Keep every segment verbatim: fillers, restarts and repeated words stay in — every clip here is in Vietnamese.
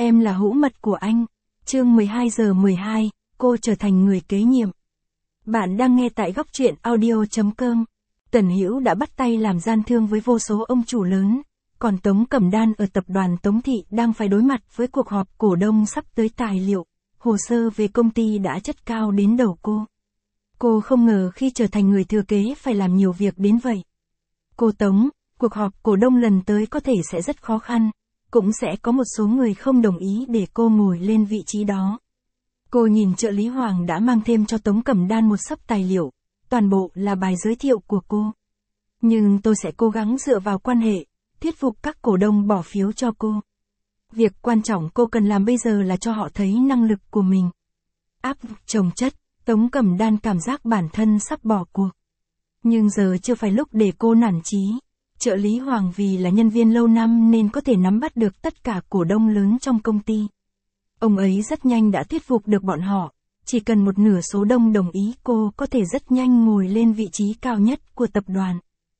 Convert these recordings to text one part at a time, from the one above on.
Em là hữu mật của anh. Chương mười hai giờ mười hai, cô trở thành người kế nhiệm. Bạn đang nghe tại góc truyện audio chấm com. Tần Hữu đã bắt tay làm gian thương với vô số ông chủ lớn, còn Tống Cẩm Đan ở tập đoàn Tống Thị đang phải đối mặt với cuộc họp cổ đông sắp tới. Tài liệu, hồ sơ về công ty đã chất cao đến đầu cô. Cô không ngờ khi trở thành người thừa kế phải làm nhiều việc đến vậy. Cô Tống, cuộc họp cổ đông lần tới có thể sẽ rất khó khăn, cũng sẽ có một số người không đồng ý để cô ngồi lên vị trí đó. Cô nhìn trợ lý Hoàng đã mang thêm cho Tống Cẩm Đan một xấp tài liệu, toàn bộ là bài giới thiệu của cô. Nhưng tôi sẽ cố gắng dựa vào quan hệ, thuyết phục các cổ đông bỏ phiếu cho cô. Việc quan trọng cô cần làm bây giờ là cho họ thấy năng lực của mình. Áp chồng chất, Tống Cẩm Đan cảm giác bản thân sắp bỏ cuộc. Nhưng giờ chưa phải lúc để cô nản chí. Trợ lý Hoàng vì là nhân viên lâu năm nên có thể nắm bắt được tất cả cổ đông lớn trong công ty. Ông ấy rất nhanh đã thuyết phục được bọn họ, chỉ cần một nửa số đông đồng ý cô có thể rất nhanh ngồi lên vị trí cao nhất của tập đoàn.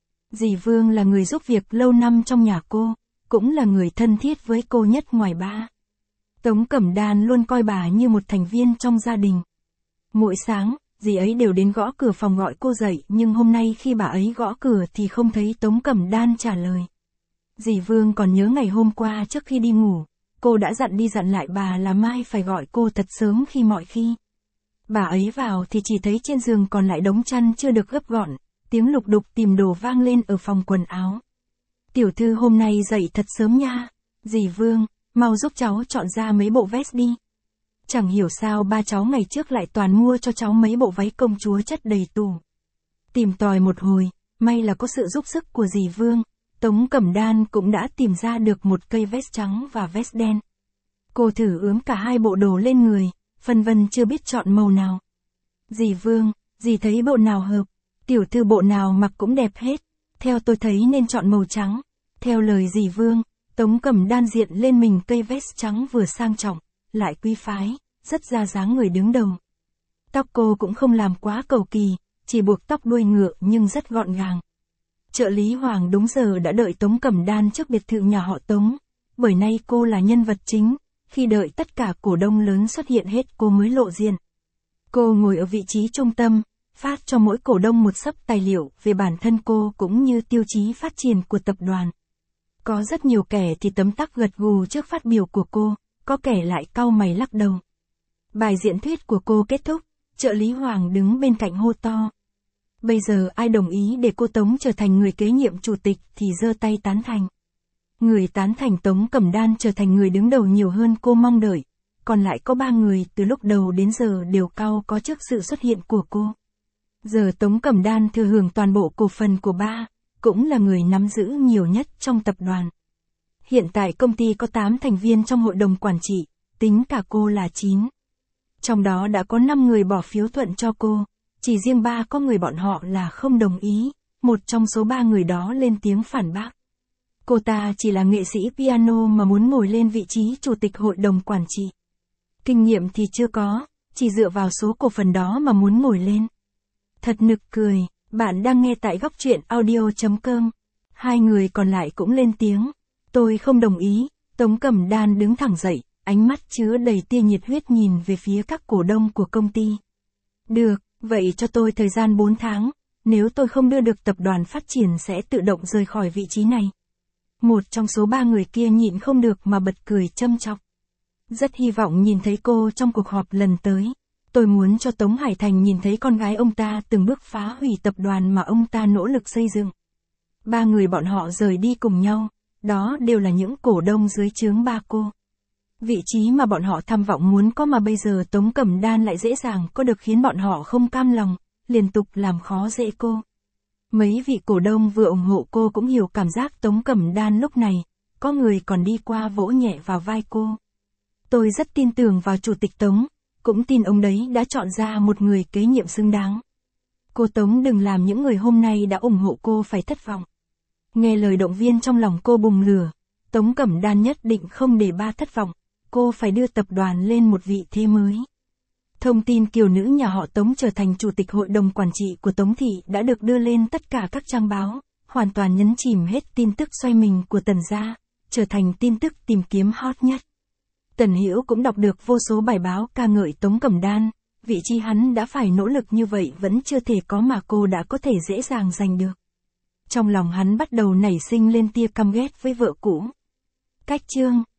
Dì Vương là người giúp việc lâu năm trong nhà cô, cũng là người thân thiết với cô nhất ngoài ba. Tống Cẩm Đan luôn coi bà như một thành viên trong gia đình. Mỗi sáng, dì ấy đều đến gõ cửa phòng gọi cô dậy, nhưng hôm nay khi bà ấy gõ cửa thì không thấy Tống Cẩm Đan trả lời. Dì Vương còn nhớ ngày hôm qua trước khi đi ngủ, cô đã dặn đi dặn lại bà là mai phải gọi cô thật sớm khi mọi khi. Bà ấy vào thì chỉ thấy trên giường còn lại đống chăn chưa được gấp gọn, tiếng lục đục tìm đồ vang lên ở phòng quần áo. Tiểu thư hôm nay dậy thật sớm nha. Dì Vương, mau giúp cháu chọn ra mấy bộ vest đi. Chẳng hiểu sao ba cháu ngày trước lại toàn mua cho cháu mấy bộ váy công chúa chất đầy tủ. Tìm tòi một hồi, may là có sự giúp sức của dì Vương, Tống Cẩm Đan cũng đã tìm ra được một cây vest trắng và vest đen. Cô thử ướm cả hai bộ đồ lên người, phân vân chưa biết chọn màu nào. Dì Vương, dì thấy bộ nào hợp? Tiểu thư bộ nào mặc cũng đẹp hết. Theo tôi thấy nên chọn màu trắng. Theo lời dì Vương, Tống Cẩm Đan diện lên mình cây vest trắng vừa sang trọng, lại quý phái, rất ra dáng người đứng đầu. Tóc cô cũng không làm quá cầu kỳ, chỉ buộc tóc đuôi ngựa nhưng rất gọn gàng. Trợ lý Hoàng đúng giờ đã đợi Tống Cẩm Đan trước biệt thự nhà họ Tống, bởi nay cô là nhân vật chính, khi đợi tất cả cổ đông lớn xuất hiện hết cô mới lộ diện. Cô ngồi ở vị trí trung tâm, phát cho mỗi cổ đông một xấp tài liệu về bản thân cô cũng như tiêu chí phát triển của tập đoàn. Có rất nhiều kẻ thì tấm tắc gật gù trước phát biểu của cô, có kẻ lại cau mày lắc đầu. Bài diễn thuyết của cô kết thúc, trợ lý Hoàng đứng bên cạnh hô to. Bây giờ ai đồng ý để cô Tống trở thành người kế nhiệm chủ tịch thì giơ tay tán thành. Người tán thành Tống Cẩm Đan trở thành người đứng đầu nhiều hơn cô mong đợi, còn lại có ba người từ lúc đầu đến giờ đều cau có trước sự xuất hiện của cô. Giờ Tống Cẩm Đan thừa hưởng toàn bộ cổ phần của ba, cũng là người nắm giữ nhiều nhất trong tập đoàn. Hiện tại công ty có tám thành viên trong hội đồng quản trị, tính cả cô là chín. Trong đó đã có năm người bỏ phiếu thuận cho cô, chỉ riêng ba có người bọn họ là không đồng ý, một trong số ba người đó lên tiếng phản bác. Cô ta chỉ là nghệ sĩ piano mà muốn ngồi lên vị trí chủ tịch hội đồng quản trị. Kinh nghiệm thì chưa có, chỉ dựa vào số cổ phần đó mà muốn ngồi lên. Thật nực cười, bạn đang nghe tại góc truyện audio chấm com. Hai người còn lại cũng lên tiếng. Tôi không đồng ý. Tống Cẩm Đan đứng thẳng dậy, ánh mắt chứa đầy tia nhiệt huyết nhìn về phía các cổ đông của công ty. Được, vậy cho tôi thời gian bốn tháng, nếu tôi không đưa được tập đoàn phát triển sẽ tự động rời khỏi vị trí này. Một trong số ba người kia nhịn không được mà bật cười châm chọc. Rất hy vọng nhìn thấy cô trong cuộc họp lần tới. Tôi muốn cho Tống Hải Thành nhìn thấy con gái ông ta từng bước phá hủy tập đoàn mà ông ta nỗ lực xây dựng. Ba người bọn họ rời đi cùng nhau, đó đều là những cổ đông dưới trướng ba cô. Vị trí mà bọn họ tham vọng muốn có mà bây giờ Tống Cẩm Đan lại dễ dàng có được khiến bọn họ không cam lòng, liên tục làm khó dễ cô. Mấy vị cổ đông vừa ủng hộ cô cũng hiểu cảm giác Tống Cẩm Đan lúc này, có người còn đi qua vỗ nhẹ vào vai cô. Tôi rất tin tưởng vào Chủ tịch Tống, cũng tin ông đấy đã chọn ra một người kế nhiệm xứng đáng. Cô Tống đừng làm những người hôm nay đã ủng hộ cô phải thất vọng. Nghe lời động viên trong lòng cô bùng lửa, Tống Cẩm Đan nhất định không để ba thất vọng, cô phải đưa tập đoàn lên một vị thế mới. Thông tin kiều nữ nhà họ Tống trở thành chủ tịch hội đồng quản trị của Tống Thị đã được đưa lên tất cả các trang báo, hoàn toàn nhấn chìm hết tin tức xoay mình của Tần gia, trở thành tin tức tìm kiếm hot nhất. Tần Hiểu cũng đọc được vô số bài báo ca ngợi Tống Cẩm Đan, vị trí hắn đã phải nỗ lực như vậy vẫn chưa thể có mà cô đã có thể dễ dàng giành được. Trong lòng hắn bắt đầu nảy sinh lên tia căm ghét với vợ cũ. Cách chương